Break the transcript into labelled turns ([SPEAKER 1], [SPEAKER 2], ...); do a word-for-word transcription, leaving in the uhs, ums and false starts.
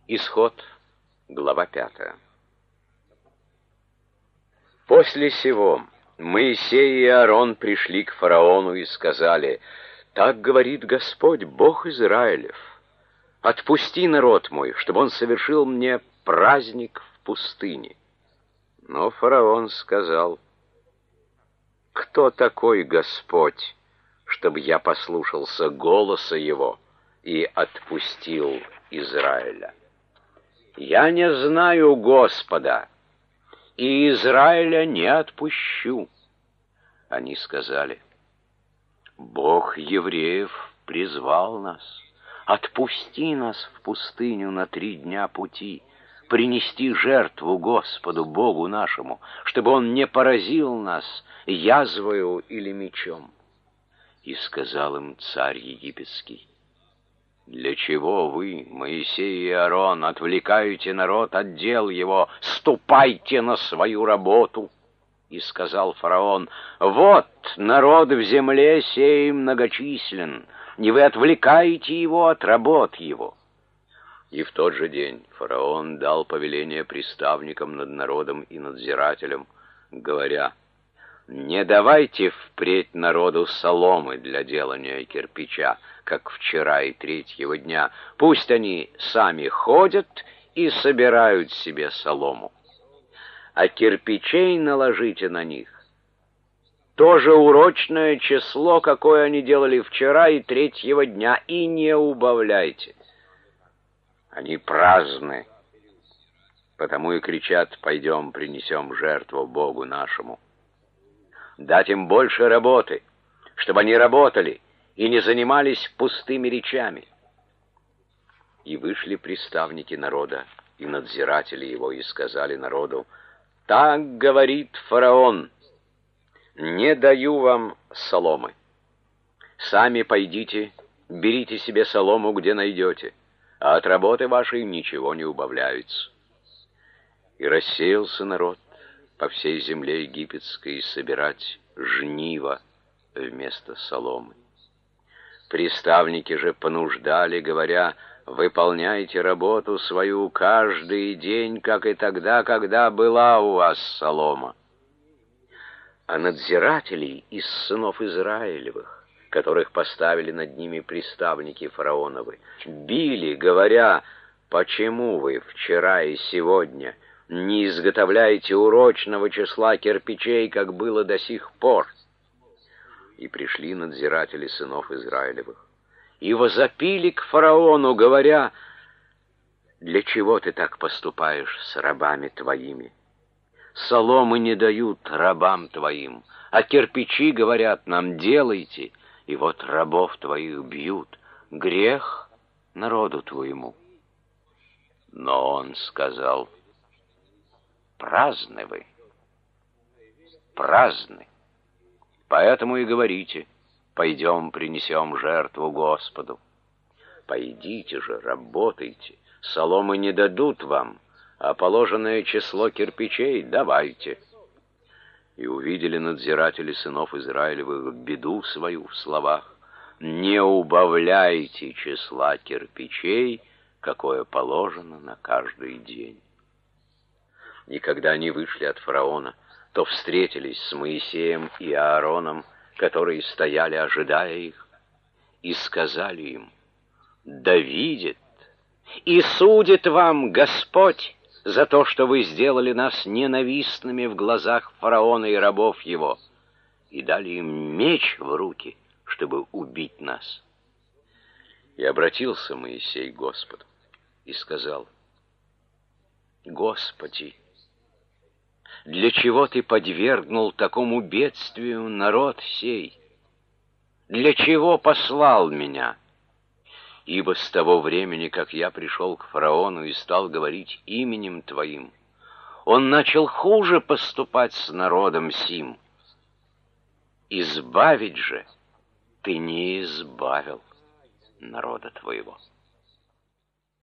[SPEAKER 1] Исход, глава пятая. После сего Моисей и Аарон пришли к фараону и сказали: «Так говорит Господь, Бог Израилев, отпусти народ мой, чтобы он совершил мне праздник в пустыне». Но фараон сказал: «Кто такой Господь, чтобы я послушался голоса его и отпустил Израиля? Я не знаю Господа, и Израиля не отпущу». Они сказали: «Бог евреев призвал нас. Отпусти нас в пустыню на три дня пути, принести жертву Господу Богу нашему, чтобы Он не поразил нас язвою или мечом». И сказал им царь египетский: «Для чего вы, Моисей и Аарон, отвлекаете народ от дел его? Ступайте на свою работу». И сказал фараон: «Вот народ в земле сей многочислен, и вы отвлекаете его от работ его». И в тот же день фараон дал повеление приставникам над народом и надзирателям, говоря: «Не давайте впредь народу соломы для делания кирпича, как вчера и третьего дня. Пусть они сами ходят и собирают себе солому. А кирпичей наложите на них то же урочное число, какое они делали вчера и третьего дня, и не убавляйте. Они праздны, потому и кричат: пойдем принесем жертву Богу нашему. Дать им больше работы, чтобы они работали и не занимались пустыми речами». И вышли приставники народа и надзиратели его и сказали народу: «Так говорит фараон: не даю вам соломы. Сами пойдите, берите себе солому, где найдете, а от работы вашей ничего не убавляется». И рассеялся народ по всей земле египетской собирать жниво вместо соломы. Приставники же понуждали, говоря: «Выполняйте работу свою каждый день, как и тогда, когда была у вас солома». А надзирателей из сынов Израилевых, которых поставили над ними приставники фараоновы, били, говоря: «Почему вы вчера и сегодня не изготовляете урочного числа кирпичей, как было до сих пор?» И пришли надзиратели сынов Израилевых и возопили к фараону, говоря: «Для чего ты так поступаешь с рабами твоими? Соломы не дают рабам твоим, а кирпичи, говорят нам, делайте, и вот рабов твоих бьют. Грех народу твоему». Но он сказал: «Праздны вы, праздны, поэтому и говорите: пойдем принесем жертву Господу. Пойдите же, работайте, соломы не дадут вам, а положенное число кирпичей давайте». И увидели надзиратели сынов Израилевых беду свою в словах: «Не убавляйте числа кирпичей, какое положено на каждый день». И когда они вышли от фараона, то встретились с Моисеем и Аароном, которые стояли, ожидая их, и сказали им: «Да видит и судит вам Господь за то, что вы сделали нас ненавистными в глазах фараона и рабов его, и дали им меч в руки, чтобы убить нас». И обратился Моисей к Господу и сказал: «Господи, для чего ты подвергнул такому бедствию народ сей? Для чего послал меня? Ибо с того времени, как я пришел к фараону и стал говорить именем твоим, он начал хуже поступать с народом сим. Избавить же ты не избавил народа твоего».